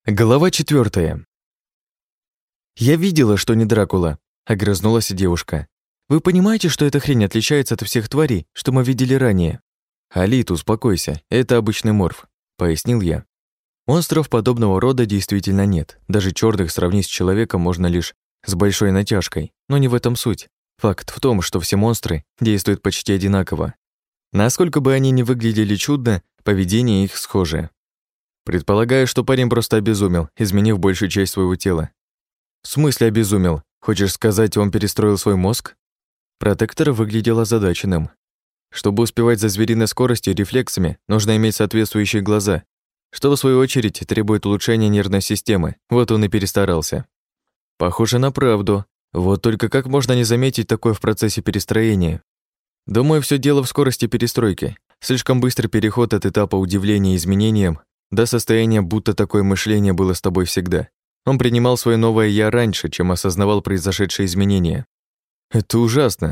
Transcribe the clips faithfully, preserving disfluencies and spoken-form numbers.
Глава четвертая. «Я видела, что не Дракула», — огрызнулась девушка. «Вы понимаете, что эта хрень отличается от всех тварей, что мы видели ранее?» «Алит, успокойся, это обычный морф», — пояснил я. Монстров подобного рода действительно нет. Даже черных сравнить с человеком можно лишь с большой натяжкой. Но не в этом суть. Факт в том, что все монстры действуют почти одинаково. Насколько бы они ни выглядели чудно, поведение их схожее. Предполагаю, что парень просто обезумел, изменив большую часть своего тела. В смысле обезумел? Хочешь сказать, он перестроил свой мозг? Протектор выглядел озадаченным. Чтобы успевать за звериной скоростью и рефлексами, нужно иметь соответствующие глаза, что в свою очередь требует улучшения нервной системы. Вот он и перестарался. Похоже на правду. Вот только как можно не заметить такое в процессе перестроения? Думаю, все дело в скорости перестройки. Слишком быстрый переход от этапа удивления изменениям до состояния, будто такое мышление было с тобой всегда. Он принимал свое новое «я» раньше, чем осознавал произошедшие изменения. Это ужасно.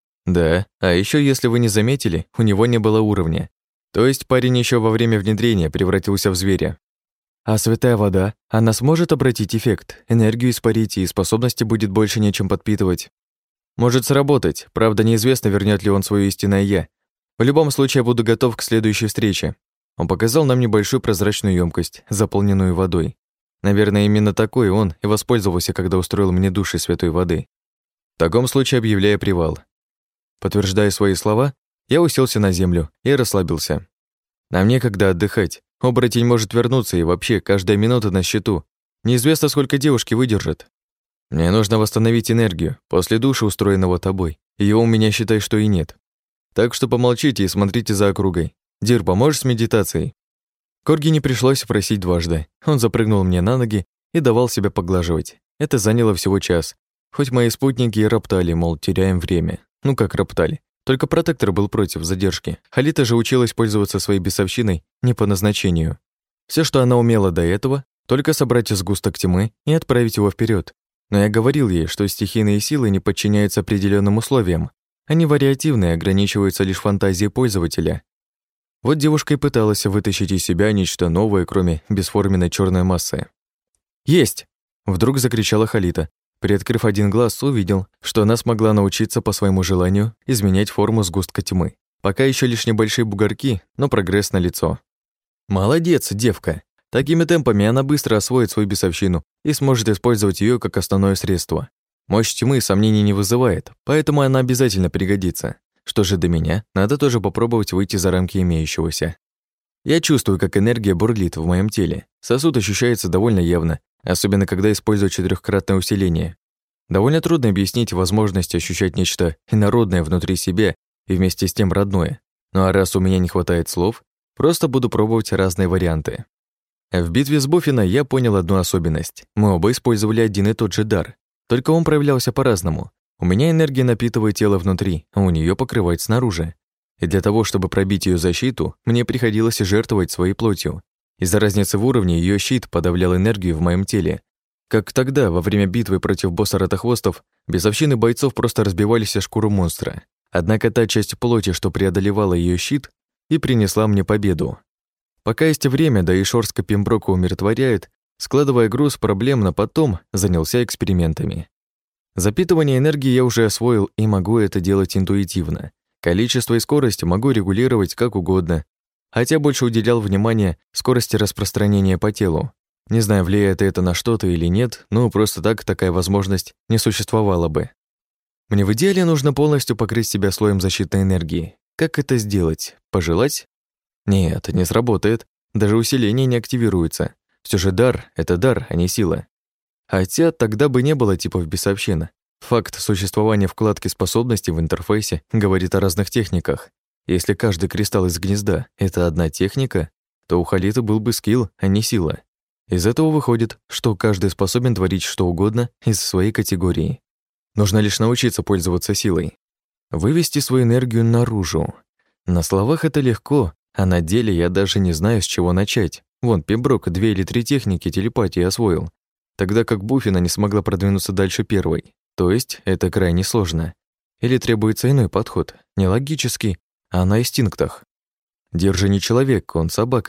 Да, а еще, если вы не заметили, у него не было уровня. То есть парень еще во время внедрения превратился в зверя. А святая вода, она сможет обратить эффект, энергию испарить, и способности будет больше нечем подпитывать. Может сработать, правда, неизвестно, вернет ли он свое истинное «я». В любом случае, я буду готов к следующей встрече. Он показал нам небольшую прозрачную емкость, заполненную водой. Наверное, именно такой он и воспользовался, когда устроил мне душ из святой воды. В таком случае объявляю привал. Подтверждая свои слова, я уселся на землю и расслабился. Нам некогда отдыхать. Оборотень может вернуться, и вообще каждая минута на счету. Неизвестно, сколько девушки выдержат. Мне нужно восстановить энергию после душа, устроенного тобой. Ее у меня, считай, что и нет. Так что помолчите и смотрите за округой. Дир, поможешь с медитацией? Корги не пришлось просить дважды. Он запрыгнул мне на ноги и давал себя поглаживать. Это заняло всего час. Хоть мои спутники и роптали, мол, теряем время. Ну как роптали? Только протектор был против задержки. Халита же училась пользоваться своей бесовщиной не по назначению. Все, что она умела до этого, только собрать сгусток тьмы и отправить его вперед. Но я говорил ей, что стихийные силы не подчиняются определенным условиям. Они вариативны и ограничиваются лишь фантазией пользователя. Вот девушка и пыталась вытащить из себя нечто новое, кроме бесформенной черной массы. «Есть!» — вдруг закричала Халита. Приоткрыв один глаз, увидел, что она смогла научиться по своему желанию изменять форму сгустка тьмы. Пока еще лишь небольшие бугорки, но прогресс налицо. «Молодец, девка! Такими темпами она быстро освоит свою бесовщину и сможет использовать ее как основное средство. Мощь тьмы сомнений не вызывает, поэтому она обязательно пригодится. Что же до меня, надо тоже попробовать выйти за рамки имеющегося. Я чувствую, как энергия бурлит в моем теле. Сосуд ощущается довольно явно, особенно когда использую четырехкратное усиление. Довольно трудно объяснить возможность ощущать нечто инородное внутри себя и вместе с тем родное. Ну а раз у меня не хватает слов, просто буду пробовать разные варианты. В битве с Буффино я понял одну особенность. Мы оба использовали один и тот же дар, только он проявлялся по-разному. У меня энергия напитывает тело внутри, а у нее покрывает снаружи. И для того, чтобы пробить ее защиту, мне приходилось жертвовать своей плотью. Из-за разницы в уровне ее щит подавлял энергию в моем теле. Как тогда, во время битвы против босса Ротохвостов, бесовщины бойцов просто разбивались о шкуру монстра. Однако та часть плоти, что преодолевала ее щит, и принесла мне победу. Пока есть время, да и Шорска Пемброка умиротворяет, складывая груз проблем на потом, занялся экспериментами. Запитывание энергии я уже освоил и могу это делать интуитивно. Количество и скорость могу регулировать как угодно, хотя больше уделял внимание скорости распространения по телу. Не знаю, влияет это на что-то или нет, но просто так такая возможность не существовала бы. Мне в идеале нужно полностью покрыть себя слоем защитной энергии. Как это сделать? Пожелать? Нет, не сработает. Даже усиление не активируется. Все же дар — это дар, а не сила. Хотя тогда бы не было типов бесовщин. Факт существования вкладки способностей в интерфейсе говорит о разных техниках. Если каждый кристалл из гнезда — это одна техника, то у Халиты был бы скилл, а не сила. Из этого выходит, что каждый способен творить что угодно из своей категории. Нужно лишь научиться пользоваться силой. Вывести свою энергию наружу. На словах это легко, а на деле я даже не знаю, с чего начать. Вон, Пемброк две или три техники телепатии освоил, тогда как Буффино не смогла продвинуться дальше первой. То есть это крайне сложно. Или требуется иной подход, не логический, а на инстинктах. Дир же не человек, он собака.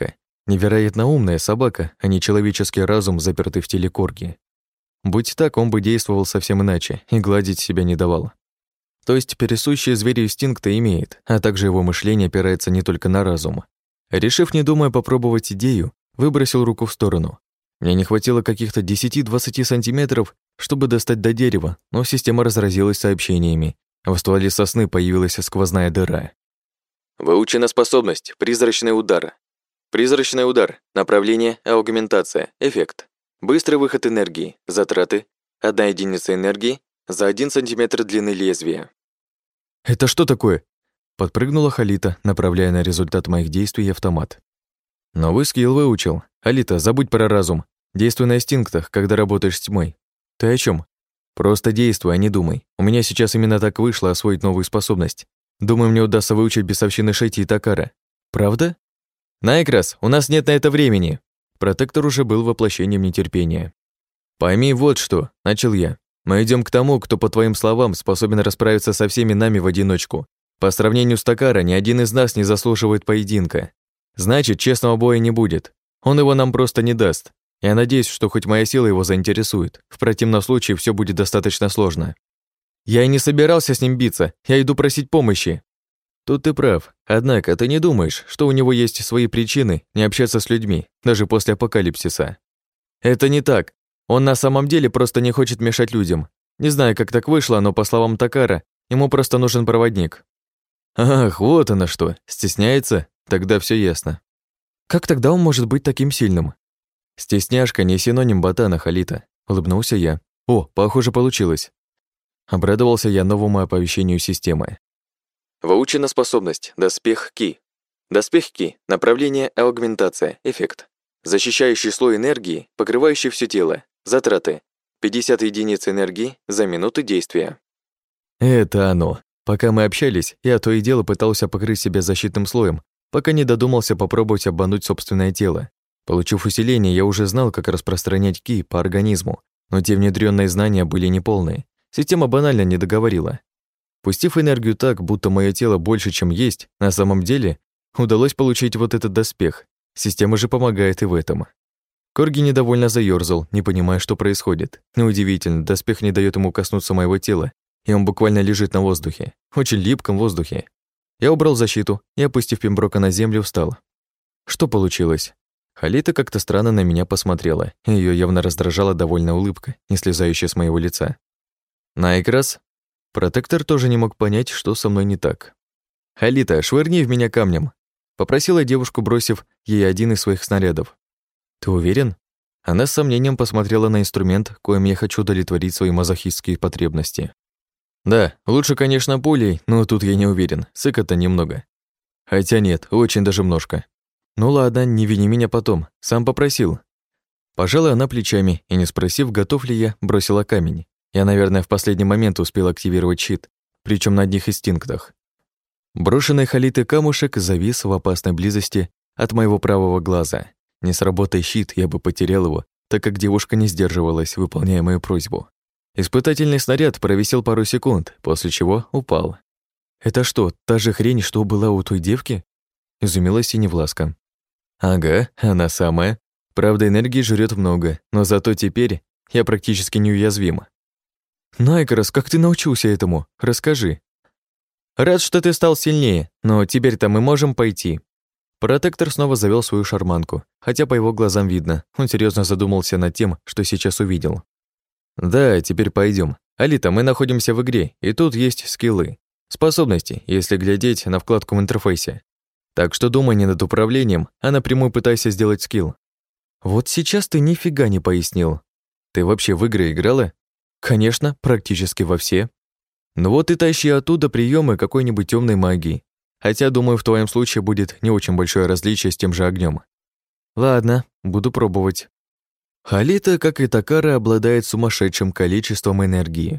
Невероятно умная собака, а не человеческий разум, запертый в теле корги. Будь так, он бы действовал совсем иначе и гладить себя не давал. То есть присущие зверю инстинкты имеет, а также его мышление опирается не только на разум. Решив, не думая, попробовать идею, выбросил руку в сторону. Мне не хватило каких-то десяти-двадцати сантиметров, чтобы достать до дерева, но система разразилась сообщениями. В стволе сосны появилась сквозная дыра. Выучена способность «Призрачный удар». Призрачный удар. Направление аугментация. Эффект. Быстрый выход энергии. Затраты. Одна единица энергии за один сантиметр длины лезвия. «Это что такое?» Подпрыгнула Халита, направляя на результат моих действий автомат. «Новый скилл выучил. Халита, забудь про разум. Действуй на инстинктах, когда работаешь с тьмой. Ты о чем? Просто действуй, а не думай. У меня сейчас именно так вышло освоить новую способность. Думаю, мне удастся выучить бесовщины Шети и Такара. Правда? Найкрас, у нас нет на это времени!» Протектор уже был воплощением нетерпения. «Пойми вот что», — начал я. «Мы идем к тому, кто, по твоим словам, способен расправиться со всеми нами в одиночку. По сравнению с Такара, ни один из нас не заслуживает поединка. Значит, честного боя не будет. Он его нам просто не даст. Я надеюсь, что хоть моя сила его заинтересует. В противном случае все будет достаточно сложно. Я и не собирался с ним биться, я иду просить помощи». Тут ты прав. Однако ты не думаешь, что у него есть свои причины не общаться с людьми, даже после апокалипсиса. Это не так. Он на самом деле просто не хочет мешать людям. Не знаю, как так вышло, но по словам Такара, ему просто нужен проводник. Ах, вот оно что. Стесняется? Тогда все ясно. Как тогда он может быть таким сильным? Стесняшка не синоним ботана, Халита. Улыбнулся я. О, похоже, получилось. Обрадовался я новому оповещению системы. Выучена способность «Доспех Ки». Доспех Ки. Направление аугментация. Эффект. Защищающий слой энергии, покрывающий все тело. Затраты. пятьдесят единиц энергии за минуту действия. Это оно. Пока мы общались, я то и дело пытался покрыть себя защитным слоем, пока не додумался попробовать обмануть собственное тело. Получив усиление, я уже знал, как распространять Ки по организму, но те внедрённые знания были неполные. Система банально не договорила. Пустив энергию так, будто мое тело больше, чем есть, на самом деле удалось получить вот этот доспех. Система же помогает и в этом. Корги недовольно заёрзал, не понимая, что происходит. Неудивительно, доспех не даёт ему коснуться моего тела, и он буквально лежит на воздухе, очень липком воздухе. Я убрал защиту и, опустив Пемброка на землю, встал. Что получилось? Халита как-то странно на меня посмотрела, и её явно раздражала довольная улыбка, не слезающая с моего лица. Найкрас? Протектор тоже не мог понять, что со мной не так. «Халита, швырни в меня камнем», — попросила девушку, бросив ей один из своих снарядов. «Ты уверен?» Она с сомнением посмотрела на инструмент, коим я хочу удовлетворить свои мазохистские потребности. «Да, лучше, конечно, пулей, но тут я не уверен, сыка-то немного. Хотя нет, очень даже множко. Ну ладно, не вини меня потом, сам попросил». Пожала она плечами и, не спросив, готов ли я, бросила камень. Я, наверное, в последний момент успел активировать щит, причем на одних инстинктах. Брошенный Халитой камушек завис в опасной близости от моего правого глаза. Не сработай щит, я бы потерял его, так как девушка не сдерживалась, выполняя мою просьбу. Испытательный снаряд провисел пару секунд, после чего упал. «Это что, та же хрень, что была у той девки?» — изумилась Синевласка. «Ага, она самая. Правда, энергии жрёт много, но зато теперь я практически неуязвим». «Найкрас, как ты научился этому? Расскажи». «Рад, что ты стал сильнее, но теперь-то мы можем пойти». Протектор снова завёл свою шарманку, хотя по его глазам видно, он серьёзно задумался над тем, что сейчас увидел. «Да, теперь пойдём. Алита, мы находимся в игре, и тут есть скиллы. Способности, если глядеть на вкладку в интерфейсе. Так что думай не над управлением, а напрямую пытайся сделать скилл». «Вот сейчас ты нифига не пояснил. Ты вообще в игры играла?» «Конечно, практически во все. Ну вот и тащи оттуда приемы какой-нибудь темной магии. Хотя, думаю, в твоем случае будет не очень большое различие с тем же огнем. Ладно, буду пробовать». Халита, как и Такара, обладает сумасшедшим количеством энергии.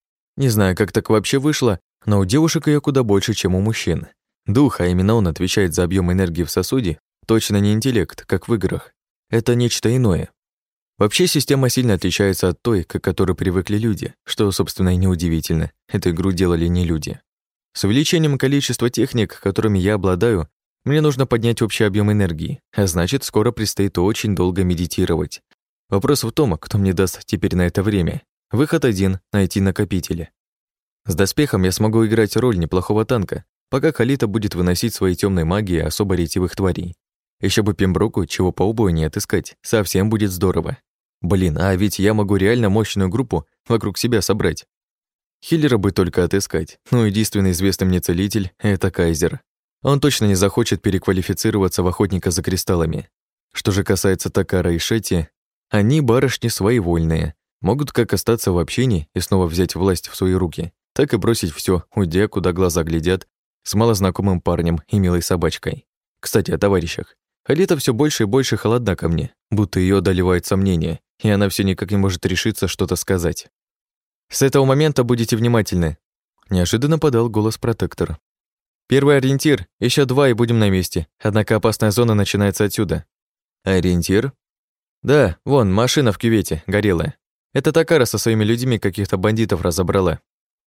Не знаю, как так вообще вышло, но у девушек ее куда больше, чем у мужчин. Дух, а именно он отвечает за объем энергии в сосуде, точно не интеллект, как в играх. Это нечто иное. Вообще система сильно отличается от той, к которой привыкли люди, что, собственно, и неудивительно. Эту игру делали не люди. С увеличением количества техник, которыми я обладаю, мне нужно поднять общий объем энергии, а значит, скоро предстоит очень долго медитировать. Вопрос в том, кто мне даст теперь на это время. Выход один — найти накопители. С доспехом я смогу играть роль неплохого танка, пока Халита будет выносить своей темной магией особо ретивых тварей. Еще бы Пемброку, чего поубойнее отыскать, совсем будет здорово. Блин, а ведь я могу реально мощную группу вокруг себя собрать. Хиллера бы только отыскать, ну единственный известный мне целитель — это Кайзер. Он точно не захочет переквалифицироваться в охотника за кристаллами. Что же касается Такара и Шетти, они барышни своевольные, могут как остаться в общении и снова взять власть в свои руки, так и бросить все, уйдя, куда глаза глядят, с малознакомым парнем и милой собачкой. Кстати, о товарищах. Халита все больше и больше холодна ко мне, будто ее одолевают сомнения, и она все никак не может решиться что-то сказать. «С этого момента будете внимательны», — неожиданно подал голос протектор. «Первый ориентир, еще два и будем на месте, однако опасная зона начинается отсюда». «Ориентир?» «Да, вон, машина в кювете, горелая. Это Такара со своими людьми каких-то бандитов разобрала».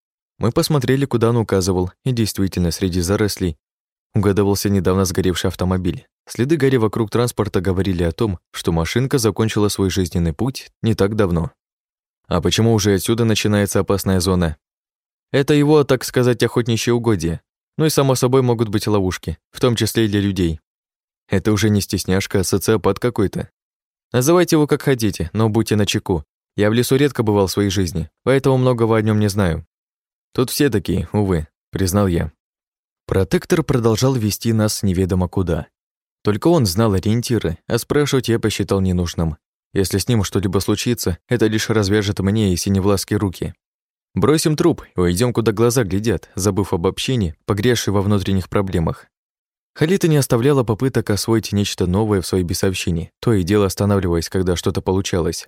Мы посмотрели, куда он указывал, и действительно, среди зарослей угадывался недавно сгоревший автомобиль. Следы гари вокруг транспорта говорили о том, что машинка закончила свой жизненный путь не так давно. А почему уже отсюда начинается опасная зона? Это его, так сказать, охотничье угодье. Ну и, само собой, могут быть ловушки, в том числе и для людей. Это уже не стесняшка, а социопат какой-то. Называйте его как хотите, но будьте начеку. Я в лесу редко бывал в своей жизни, поэтому многого о нем не знаю. Тут все такие, увы, признал я. Протектор продолжал вести нас неведомо куда. Только он знал ориентиры, а спрашивать я посчитал ненужным. Если с ним что-либо случится, это лишь развяжет мне и синевласке руки. Бросим труп и уйдем, куда глаза глядят, забыв об общении, погрязшей во внутренних проблемах. Халита не оставляла попыток освоить нечто новое в своей бесовщине, то и дело останавливаясь, когда что-то получалось.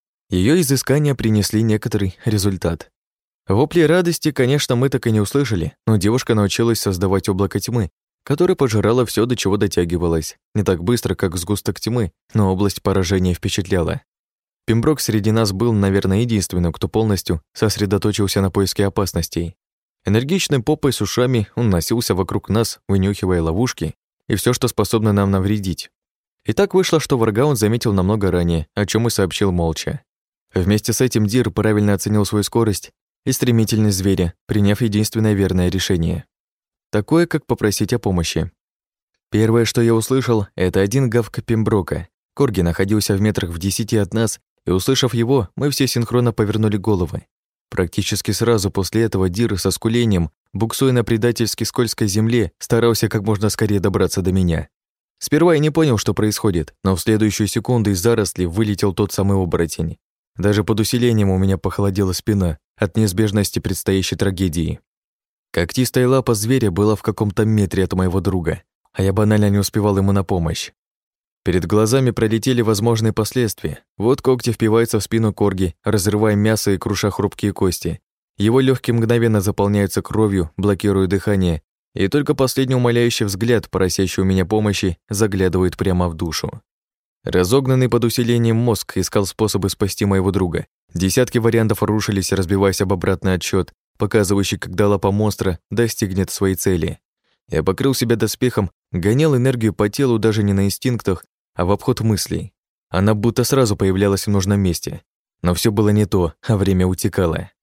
Ее изыскания принесли некоторый результат. Вопли радости, конечно, мы так и не услышали, но девушка научилась создавать облако тьмы, которое пожирало все, до чего дотягивалось. Не так быстро, как сгусток тьмы, но область поражения впечатляла. Пемброк среди нас был, наверное, единственным, кто полностью сосредоточился на поиске опасностей. Энергичной попой с ушами он носился вокруг нас, вынюхивая ловушки и все, что способно нам навредить. И так вышло, что врага он заметил намного ранее, о чем и сообщил молча. Вместе с этим Дир правильно оценил свою скорость и стремительность зверя, приняв единственное верное решение. Такое, как попросить о помощи. Первое, что я услышал, это один гавк Пемброка. Корги находился в метрах в десяти от нас, и, услышав его, мы все синхронно повернули головы. Практически сразу после этого Дир со скулением, буксуя на предательски скользкой земле, старался как можно скорее добраться до меня. Сперва я не понял, что происходит, но в следующую секунду из зарослей вылетел тот самый оборотень. Даже под усилением у меня похолодела спина от неизбежности предстоящей трагедии. Когтистая лапа зверя была в каком-то метре от моего друга, а я банально не успевал ему на помощь. Перед глазами пролетели возможные последствия. Вот когти впиваются в спину корги, разрывая мясо и круша хрупкие кости. Его легкие мгновенно заполняются кровью, блокируя дыхание, и только последний умоляющий взгляд, просящий у меня помощи, заглядывает прямо в душу. Разогнанный под усилением мозг искал способы спасти моего друга. Десятки вариантов рушились, разбиваясь об обратный отсчет, показывающий, когда лапа монстра достигнет своей цели. Я покрыл себя доспехом, гонял энергию по телу даже не на инстинктах, а в обход мыслей. Она будто сразу появлялась в нужном месте. Но все было не то, а время утекало.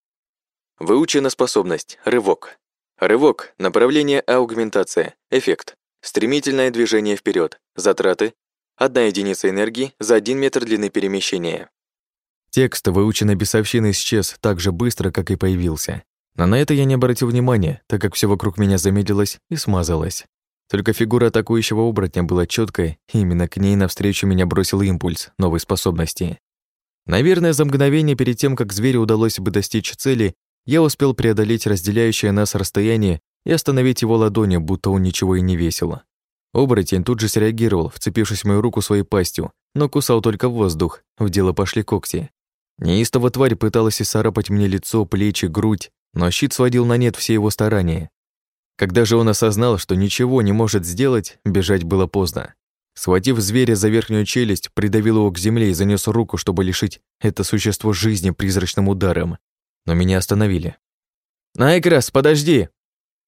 Выучена способность. Рывок. Рывок. Направление аугментация. Эффект. Стремительное движение вперед. Затраты. Одна единица энергии за один метр длины перемещения. Текст, выученный бесовщины, исчез так же быстро, как и появился. Но на это я не обратил внимания, так как все вокруг меня замедлилось и смазалось. Только фигура атакующего оборотня была четкой, и именно к ней навстречу меня бросил импульс новой способности. Наверное, за мгновение перед тем, как зверю удалось бы достичь цели, я успел преодолеть разделяющее нас расстояние и остановить его ладонью, будто он ничего и не весил. Оборотень тут же среагировал, вцепившись в мою руку своей пастью, но кусал только в воздух, в дело пошли когти. Неистово тварь пыталась исцарапать мне лицо, плечи, грудь, но щит сводил на нет все его старания. Когда же он осознал, что ничего не может сделать, бежать было поздно. Схватив зверя за верхнюю челюсть, придавил его к земле и занёс руку, чтобы лишить это существо жизни призрачным ударом. Но меня остановили. «Найкрас, подожди!»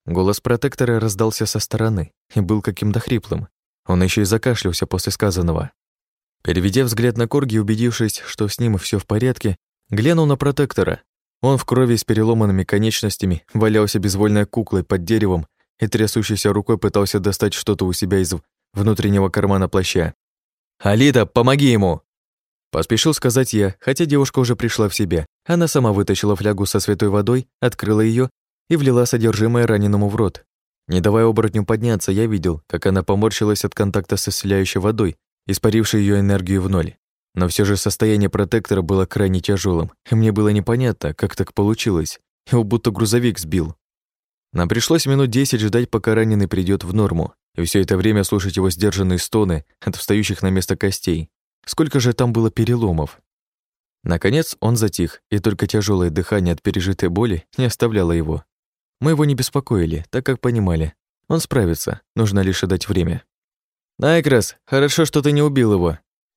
Голос протектора раздался со стороны и был каким-то хриплым. Он еще и закашлялся после сказанного. Переведя взгляд на Корги и убедившись, что с ним все в порядке, глянул на протектора. Он в крови с переломанными конечностями валялся безвольной куклой под деревом и трясущейся рукой пытался достать что-то у себя из внутреннего кармана плаща. «Алита, помоги ему!» Поспешил сказать я, хотя девушка уже пришла в себя. Она сама вытащила флягу со святой водой, открыла ее и влила содержимое раненому в рот. Не давая оборотню подняться, я видел, как она поморщилась от контакта с исцеляющей водой, испарившей ее энергию в ноль. Но все же состояние протектора было крайне тяжелым, и мне было непонятно, как так получилось. Его будто грузовик сбил. Нам пришлось минут десять ждать, пока раненый придет в норму, и все это время слушать его сдержанные стоны от встающих на место костей. Сколько же там было переломов? Наконец он затих, и только тяжелое дыхание от пережитой боли не оставляло его. Мы его не беспокоили, так как понимали. Он справится, нужно лишь дать время. «Найкрас, хорошо, что ты не убил его»,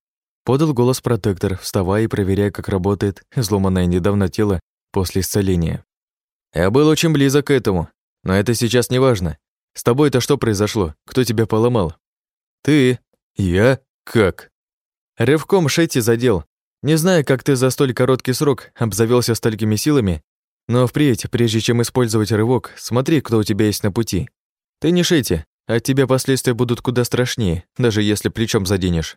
— подал голос протектор, вставая и проверяя, как работает изломанное недавно тело после исцеления. «Я был очень близок к этому, но это сейчас не важно. С тобой-то что произошло? Кто тебя поломал?» «Ты». «Я? Как?» «Рывком Шетти задел. Не знаю, как ты за столь короткий срок обзавелся столькими силами, но впредь, прежде чем использовать рывок, смотри, кто у тебя есть на пути. Ты не Шетти, от тебя последствия будут куда страшнее, даже если плечом заденешь».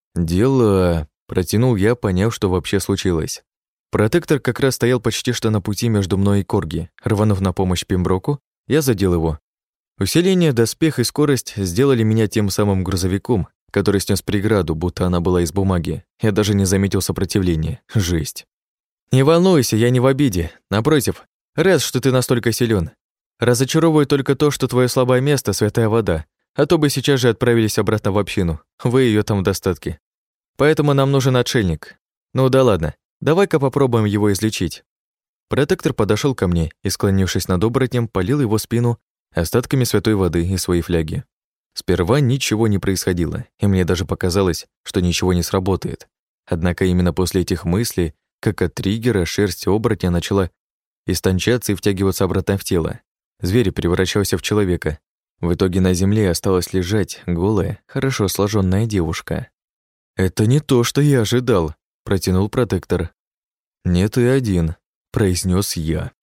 «Дело...» — протянул я, поняв, что вообще случилось. Протектор как раз стоял почти что на пути между мной и Корги. Рванув на помощь Пемброку, я задел его. Усиление, доспех и скорость сделали меня тем самым грузовиком, который снес преграду, будто она была из бумаги. Я даже не заметил сопротивления. Жесть. «Не волнуйся, я не в обиде. Напротив, рад, что ты настолько силен. Разочаровывает только то, что твое слабое место — святая вода, а то бы сейчас же отправились обратно в общину. Вы ее там в достатке. Поэтому нам нужен отшельник. Ну да ладно, давай-ка попробуем его излечить». Протектор подошел ко мне и, склонившись над оборотнем, полил его спину остатками святой воды из своей фляги. Сперва ничего не происходило, и мне даже показалось, что ничего не сработает. Однако именно после этих мыслей, как от триггера, шерсть оборотня начала истончаться и втягиваться обратно в тело. Зверь превращался в человека. В итоге на земле осталась лежать голая, хорошо сложенная девушка. «Это не то, что я ожидал», — протянул протектор. «Нет и один», — произнес я.